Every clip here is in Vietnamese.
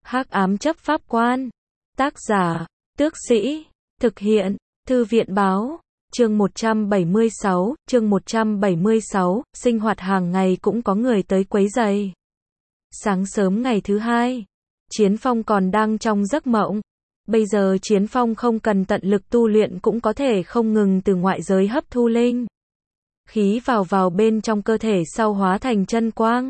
Hắc ám chấp pháp quan. Tác giả, Tước Sĩ. Thực hiện, Thư viện báo. Chương 176, sinh hoạt hàng ngày cũng có người tới quấy rầy. Sáng sớm ngày thứ hai, Chiến Phong còn đang trong giấc mộng. Bây giờ Chiến Phong không cần tận lực tu luyện cũng có thể không ngừng từ ngoại giới hấp thu linh khí vào bên trong cơ thể sau hóa thành chân quang.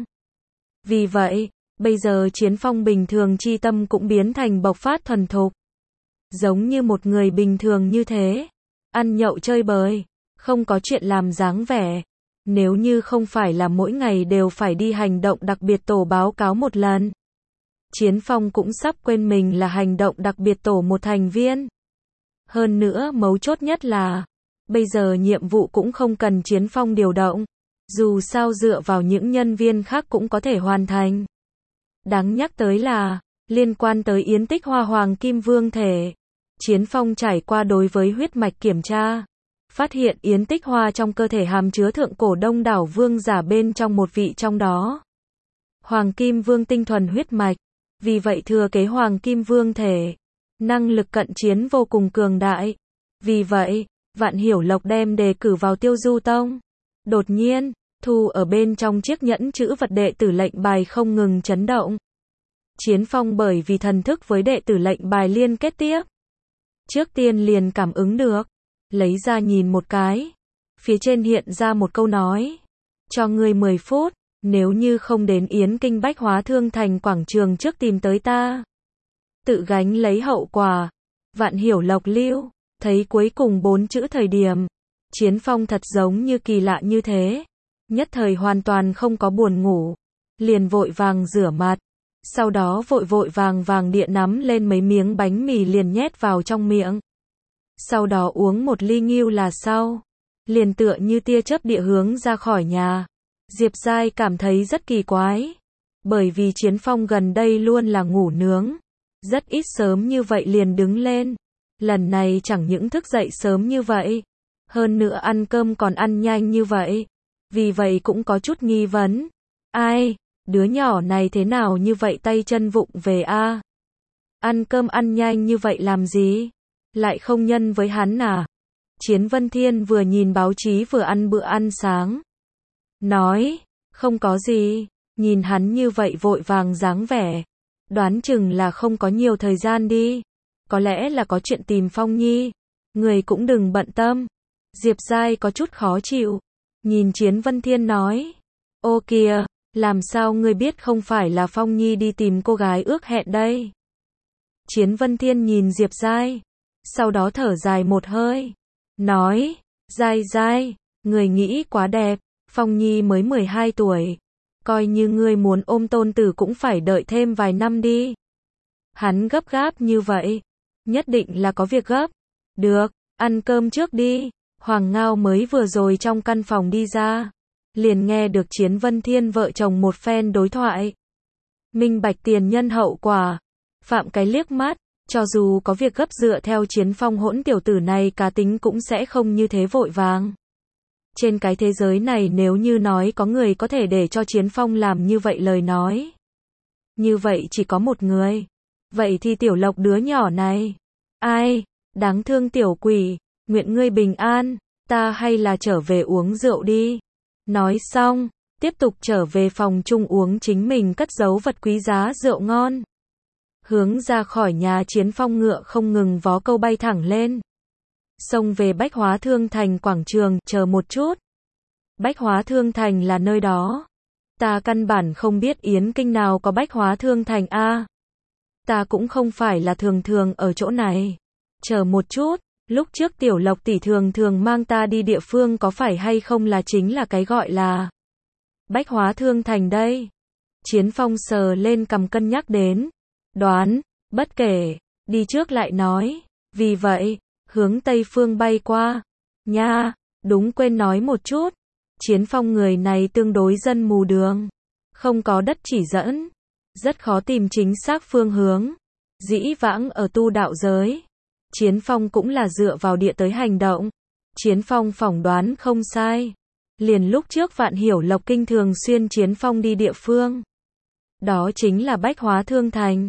Vì vậy, bây giờ Chiến Phong bình thường chi tâm cũng biến thành bộc phát thuần thục. Giống như một người bình thường như thế, ăn nhậu chơi bời, không có chuyện làm dáng vẻ. Nếu như không phải là mỗi ngày đều phải đi hành động đặc biệt tổ báo cáo một lần, Chiến Phong cũng sắp quên mình là hành động đặc biệt tổ một thành viên. Hơn nữa mấu chốt nhất là, bây giờ nhiệm vụ cũng không cần Chiến Phong điều động, dù sao dựa vào những nhân viên khác cũng có thể hoàn thành. Đáng nhắc tới là, liên quan tới Yến Tích Hoa Hoàng Kim Vương thể, Chiến Phong trải qua đối với huyết mạch kiểm tra, phát hiện Yến Tích Hoa trong cơ thể hàm chứa thượng cổ đông đảo vương giả bên trong một vị trong đó. Hoàng Kim Vương tinh thuần huyết mạch, vì vậy thừa kế Hoàng Kim Vương thể, năng lực cận chiến vô cùng cường đại. Vì vậy, Vạn Hiểu Lộc đem đề cử vào Tiêu Du Tông. Đột nhiên, thu ở bên trong chiếc nhẫn chữ vật đệ tử lệnh bài không ngừng chấn động. Chiến Phong bởi vì thần thức với đệ tử lệnh bài liên kết tiếp, trước tiên liền cảm ứng được, lấy ra nhìn một cái, phía trên hiện ra một câu nói: cho ngươi 10 phút, nếu như không đến Yến Kinh Bách Hóa Thương Thành quảng trường trước tìm tới ta, tự gánh lấy hậu quả. Vạn Hiểu Lộc lưu, thấy cuối cùng 4 chữ thời điểm, Chiến Phong thật giống như kỳ lạ như thế, nhất thời hoàn toàn không có buồn ngủ, liền vội vàng rửa mặt, sau đó vội vàng địa nắm lên mấy miếng bánh mì liền nhét vào trong miệng. Sau đó uống một ly ngưu là sau, liền tựa như tia chớp địa hướng ra khỏi nhà. Diệp Giai cảm thấy rất kỳ quái, bởi vì Chiến Phong gần đây luôn là ngủ nướng, rất ít sớm như vậy liền đứng lên. Lần này chẳng những thức dậy sớm như vậy, hơn nữa ăn cơm còn ăn nhanh như vậy, vì vậy cũng có chút nghi vấn. Ai, đứa nhỏ này thế nào như vậy tay chân vụng về a? Ăn cơm ăn nhanh như vậy làm gì? Lại không nhân với hắn à? Chiến Vân Thiên vừa nhìn báo chí vừa ăn bữa ăn sáng, nói, không có gì, nhìn hắn như vậy vội vàng dáng vẻ, đoán chừng là không có nhiều thời gian đi, có lẽ là có chuyện tìm Phong Nhi, người cũng đừng bận tâm. Diệp Giai có chút khó chịu, nhìn Chiến Vân Thiên nói, ô kìa, làm sao ngươi biết không phải là Phong Nhi đi tìm cô gái ước hẹn đây? Chiến Vân Thiên nhìn Diệp Giai, sau đó thở dài một hơi, nói, Giai, người nghĩ quá đẹp, Phong Nhi mới 12 tuổi, coi như ngươi muốn ôm tôn tử cũng phải đợi thêm vài năm đi. Hắn gấp gáp như vậy, nhất định là có việc gấp. Được, ăn cơm trước đi. Hoàng Ngao mới vừa rồi trong căn phòng đi ra, liền nghe được Chiến Vân Thiên vợ chồng một phen đối thoại. Minh bạch tiền nhân hậu quả, phạm cái liếc mắt, cho dù có việc gấp dựa theo Chiến Phong hỗn tiểu tử này cá tính cũng sẽ không như thế vội vàng. Trên cái thế giới này nếu như nói có người có thể để cho Chiến Phong làm như vậy lời nói, như vậy chỉ có một người. Vậy thì Tiểu Lộc đứa nhỏ này. Ai, đáng thương tiểu quỷ, nguyện ngươi bình an, ta hay là trở về uống rượu đi. Nói xong, tiếp tục trở về phòng chung uống chính mình cất giấu vật quý giá rượu ngon. Hướng ra khỏi nhà Chiến Phong ngựa không ngừng vó câu bay thẳng lên. Xông về Bách Hóa Thương Thành quảng trường, chờ một chút. Bách Hóa Thương Thành là nơi đó. Ta căn bản không biết Yến Kinh nào có Bách Hóa Thương Thành a. Ta cũng không phải là thường ở chỗ này. Chờ một chút, lúc trước Tiểu Lộc tỷ thường mang ta đi địa phương có phải hay không là chính là cái gọi là Bách Hóa Thương Thành đây. Chiến Phong sờ lên cằm cân nhắc đến. Đoán, bất kể, đi trước lại nói. Vì vậy, hướng Tây Phương bay qua. Nha, đúng quên nói một chút. Chiến Phong người này tương đối dân mù đường, không có đất chỉ dẫn, rất khó tìm chính xác phương hướng. Dĩ vãng ở tu đạo giới, Chiến Phong cũng là dựa vào địa tới hành động. Chiến Phong phỏng đoán không sai. Liền lúc trước Vạn Hiểu Lộc kinh thường xuyên Chiến Phong đi địa phương. Đó chính là Bách Hóa Thương Thành.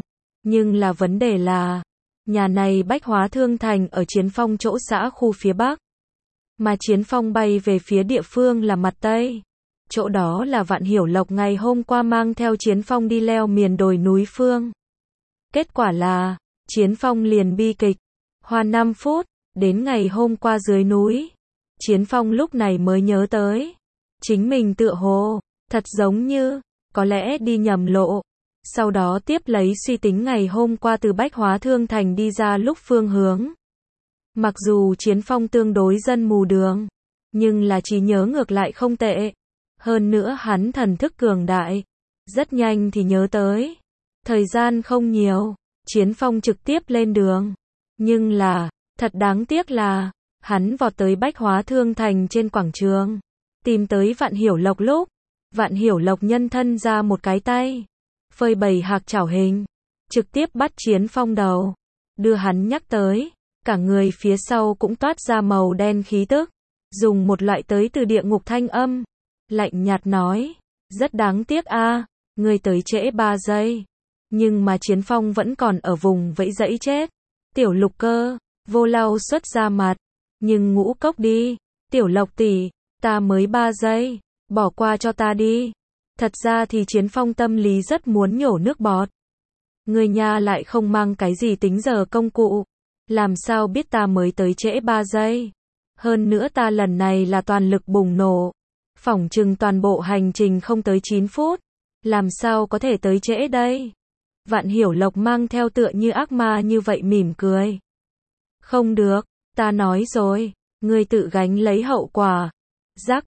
Nhưng là vấn đề là, nhà này Bách Hóa Thương Thành ở Chiến Phong chỗ xã khu phía Bắc. Mà Chiến Phong bay về phía địa phương là mặt Tây. Chỗ đó là Vạn Hiểu Lộc ngày hôm qua mang theo Chiến Phong đi leo miền đồi núi phương. Kết quả là, Chiến Phong liền bi kịch. Hoa 5 phút, đến ngày hôm qua dưới núi. Chiến Phong lúc này mới nhớ tới. Chính mình tựa hồ, thật giống như, có lẽ đi nhầm lộ. Sau đó tiếp lấy suy tính ngày hôm qua từ Bách Hóa Thương Thành đi ra lúc phương hướng. Mặc dù Chiến Phong tương đối dân mù đường, nhưng là trí nhớ ngược lại không tệ. Hơn nữa hắn thần thức cường đại, rất nhanh thì nhớ tới. Thời gian không nhiều, Chiến Phong trực tiếp lên đường. Nhưng là, thật đáng tiếc là, hắn vọt tới Bách Hóa Thương Thành trên quảng trường. Tìm tới Vạn Hiểu Lộc lúc, Vạn Hiểu Lộc nhân thân ra một cái tay. Phơi bày hạc chảo hình. Trực tiếp bắt Chiến Phong đầu. Đưa hắn nhắc tới. Cả người phía sau cũng toát ra màu đen khí tức. Dùng một loại tới từ địa ngục thanh âm. Lạnh nhạt nói. Rất đáng tiếc a, ngươi tới trễ 3 giây. Nhưng mà Chiến Phong vẫn còn ở vùng vẫy dẫy chết. Tiểu Lục Cơ, Vô Lau xuất ra mặt. Nhưng Ngũ Cốc đi. Tiểu Lộc tỷ, ta mới 3 giây. Bỏ qua cho ta đi. Thật ra thì Chiến Phong tâm lý rất muốn nhổ nước bọt. Người nhà lại không mang cái gì tính giờ công cụ. Làm sao biết ta mới tới trễ 3 giây. Hơn nữa ta lần này là toàn lực bùng nổ. Phỏng chừng toàn bộ hành trình không tới 9 phút. Làm sao có thể tới trễ đây? Vạn Hiểu Lộc mang theo tựa như ác ma như vậy mỉm cười. Không được, ta nói rồi, ngươi tự gánh lấy hậu quả. Rắc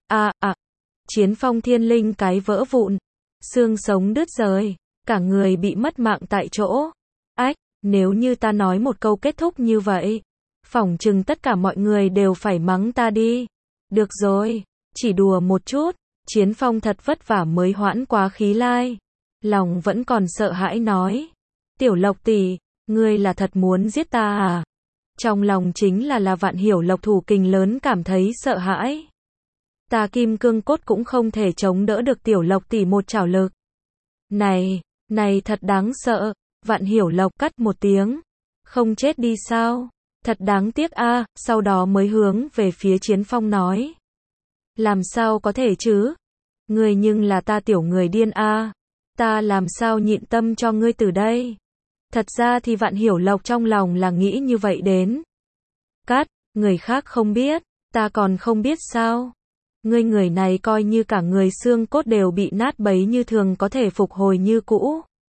Chiến Phong thiên linh cái vỡ vụn, xương sống đứt rời, cả người bị mất mạng tại chỗ. Ách, nếu như ta nói một câu kết thúc như vậy, phỏng chừng tất cả mọi người đều phải mắng ta đi. Được rồi, chỉ đùa một chút, Chiến Phong thật vất vả mới hoãn quá khí lai. Lòng vẫn còn sợ hãi nói. Tiểu Lộc tỷ, ngươi là thật muốn giết ta à? Trong lòng chính là Vạn Hiểu Lộc thủ kình lớn cảm thấy sợ hãi. Ta kim cương cốt cũng không thể chống đỡ được Tiểu Lộc tỷ một chảo lực. Này thật đáng sợ. Vạn Hiểu Lộc cắt một tiếng. Không chết đi sao? Thật đáng tiếc a, sau đó mới hướng về phía Chiến Phong nói. Làm sao có thể chứ? Ngươi nhưng là ta tiểu người điên a. Ta làm sao nhịn tâm cho ngươi từ đây? Thật ra thì Vạn Hiểu Lộc trong lòng là nghĩ như vậy đến. Cắt, người khác không biết, ta còn không biết sao? Ngươi người này coi như cả người xương cốt đều bị nát bấy như thường có thể phục hồi như cũ.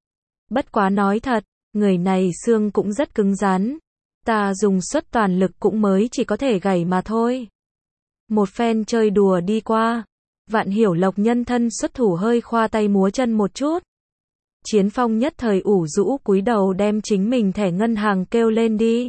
Bất quá nói thật, người này xương cũng rất cứng rắn. Ta dùng suất toàn lực cũng mới chỉ có thể gảy mà thôi. Một phen chơi đùa đi qua. Vạn Hiểu Lộc nhân thân xuất thủ hơi khoa tay múa chân một chút. Chiến Phong nhất thời ủ rũ cúi đầu đem chính mình thẻ ngân hàng kêu lên đi.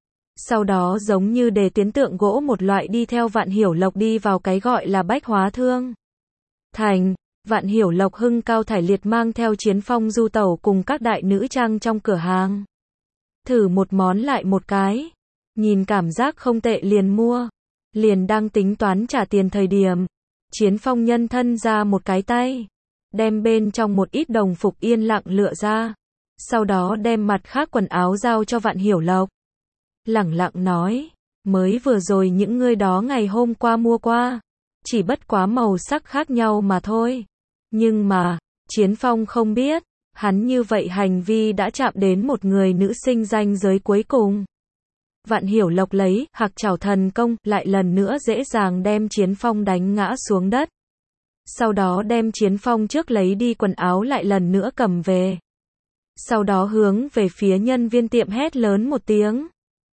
Sau đó giống như để tiến tượng gỗ một loại đi theo Vạn Hiểu Lộc đi vào cái gọi là Bách Hóa Thương Thành. Vạn Hiểu Lộc hưng cao thải liệt mang theo Chiến Phong du tẩu cùng các đại nữ trang trong cửa hàng. Thử một món lại một cái. Nhìn cảm giác không tệ liền mua. Liền đang tính toán trả tiền thời điểm. Chiến Phong nhân thân ra một cái tay. Đem bên trong một ít đồng phục yên lặng lựa ra. Sau đó đem mặt khác quần áo giao cho Vạn Hiểu Lộc. Lẳng lặng nói. Mới vừa rồi những ngươi đó ngày hôm qua mua qua. Chỉ bất quá màu sắc khác nhau mà thôi. Nhưng mà, Chiến Phong không biết. Hắn như vậy hành vi đã chạm đến một người nữ sinh ranh giới cuối cùng. Vạn Hiểu Lộc lấy hạc chảo thần công lại lần nữa dễ dàng đem Chiến Phong đánh ngã xuống đất. Sau đó đem Chiến Phong trước lấy đi quần áo lại lần nữa cầm về. Sau đó hướng về phía nhân viên tiệm hét lớn một tiếng.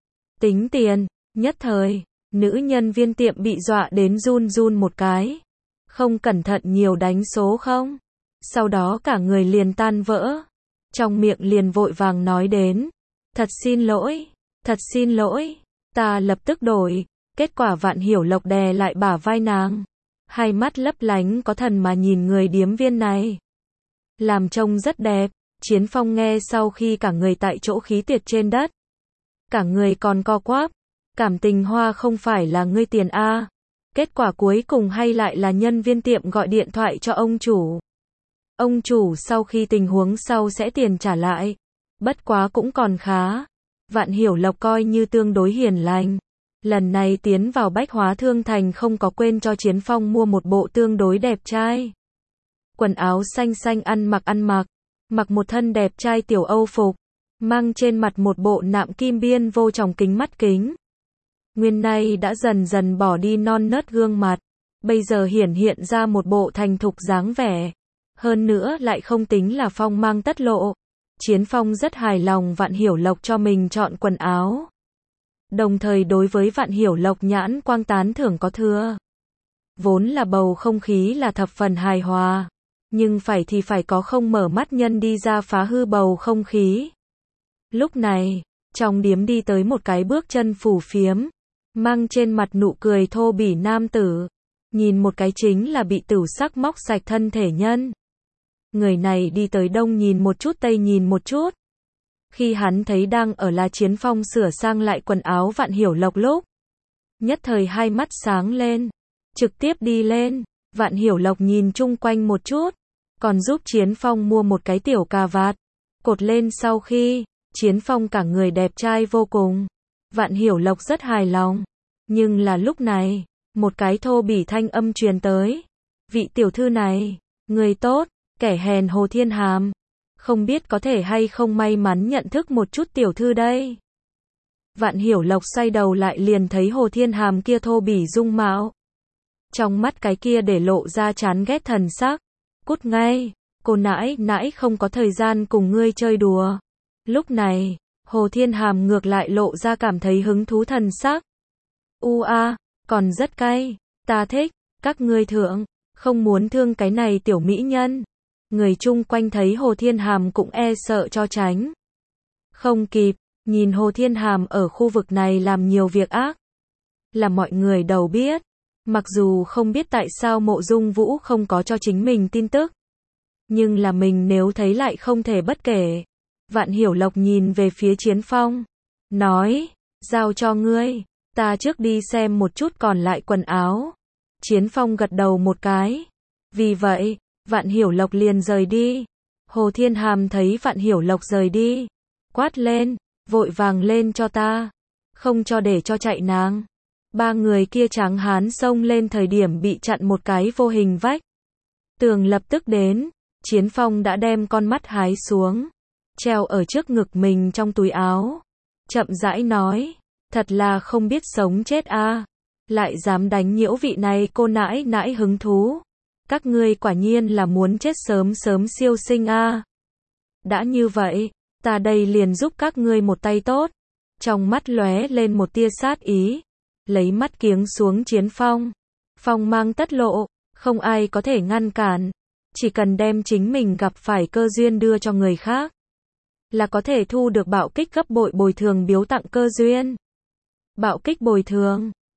Tính tiền, nhất thời, nữ nhân viên tiệm bị dọa đến run run một cái. Không cẩn thận nhiều đánh số không? Sau đó cả người liền tan vỡ. Trong miệng liền vội vàng nói đến. Thật xin lỗi, ta lập tức đổi. Kết quả Vạn Hiểu Lộc đè lại bả vai nàng. Hai mắt lấp lánh có thần mà nhìn người điếm viên này. Làm trông rất đẹp. Chiến Phong nghe sau khi cả người tại chỗ khí tiệt trên đất. Cả người còn co quắp. Cảm tình hoa không phải là ngươi tiền a. Kết quả cuối cùng hay lại là nhân viên tiệm gọi điện thoại cho ông chủ. Ông chủ sau khi tình huống sau sẽ tiền trả lại. Bất quá cũng còn khá. Vạn Hiểu Lộc coi như tương đối hiền lành. Lần này tiến vào Bách Hóa Thương Thành không có quên cho Chiến Phong mua một bộ tương đối đẹp trai. Quần áo xanh xanh ăn mặc, mặc một thân đẹp trai tiểu Âu phục, mang trên mặt một bộ nạm kim biên vô tròng kính mắt kính. Nguyên nay đã dần dần bỏ đi non nớt gương mặt, bây giờ hiện ra một bộ thành thục dáng vẻ. Hơn nữa lại không tính là phong mang tất lộ. Chiến Phong rất hài lòng Vạn Hiểu Lộc cho mình chọn quần áo. Đồng thời đối với Vạn Hiểu Lộc nhãn quang tán thưởng có thừa. Vốn là bầu không khí là thập phần hài hòa. Nhưng phải thì phải có không mở mắt nhân đi ra phá hư bầu không khí. Lúc này, trong điếm đi tới một cái bước chân phủ phiếm, mang trên mặt nụ cười thô bỉ nam tử. Nhìn một cái chính là bị tửu sắc móc sạch thân thể nhân. Người này đi tới đông nhìn một chút tây nhìn một chút. Khi hắn thấy đang ở là Chiến Phong sửa sang lại quần áo Vạn Hiểu Lộc lúc. Nhất thời hai mắt sáng lên. Trực tiếp đi lên. Vạn Hiểu Lộc nhìn chung quanh một chút. Còn giúp Chiến Phong mua một cái tiểu cà vạt. Cột lên sau khi. Chiến Phong cả người đẹp trai vô cùng. Vạn Hiểu Lộc rất hài lòng. Nhưng là lúc này. Một cái thô bỉ thanh âm truyền tới. Vị tiểu thư này. Người tốt. Kẻ hèn Hồ Thiên Hàm. Không biết có thể hay không may mắn nhận thức một chút tiểu thư đây. Vạn Hiểu Lộc xoay đầu lại liền thấy Hồ Thiên Hàm kia thô bỉ dung mạo. Trong mắt cái kia để lộ ra chán ghét thần sắc. Cút ngay, cô nãi nãi không có thời gian cùng ngươi chơi đùa. Lúc này, Hồ Thiên Hàm ngược lại lộ ra cảm thấy hứng thú thần sắc. Còn rất cay, ta thích, các ngươi thượng, không muốn thương cái này tiểu mỹ nhân. Người chung quanh thấy Hồ Thiên Hàm cũng e sợ cho tránh. Không kịp, nhìn Hồ Thiên Hàm ở khu vực này làm nhiều việc ác. Là mọi người đều biết. Mặc dù không biết tại sao Mộ Dung Vũ không có cho chính mình tin tức. Nhưng là mình nếu thấy lại không thể bất kể. Vạn Hiểu Lộc nhìn về phía Chiến Phong. Nói, giao cho ngươi, ta trước đi xem một chút còn lại quần áo. Chiến Phong gật đầu một cái. Vì vậy, Vạn Hiểu Lộc liền rời đi. Hồ Thiên Hàm thấy Vạn Hiểu Lộc rời đi. Quát lên, vội vàng lên cho ta. Không cho để cho chạy nàng. Ba người kia tráng hán xông lên thời điểm bị chặn một cái vô hình vách. Tường lập tức đến. Chiến Phong đã đem con mắt hái xuống. Treo ở trước ngực mình trong túi áo. Chậm rãi nói. Thật là không biết sống chết a. Lại dám đánh nhiễu vị này cô nãi nãi hứng thú. Các ngươi quả nhiên là muốn chết sớm sớm siêu sinh a. Đã như vậy, ta đây liền giúp các ngươi một tay tốt. Trong mắt lóe lên một tia sát ý. Lấy mắt kiếng xuống Chiến Phong. Phong mang tất lộ, không ai có thể ngăn cản. Chỉ cần đem chính mình gặp phải cơ duyên đưa cho người khác. Là có thể thu được bạo kích gấp bội bồi thường biếu tặng cơ duyên. Bạo kích bồi thường.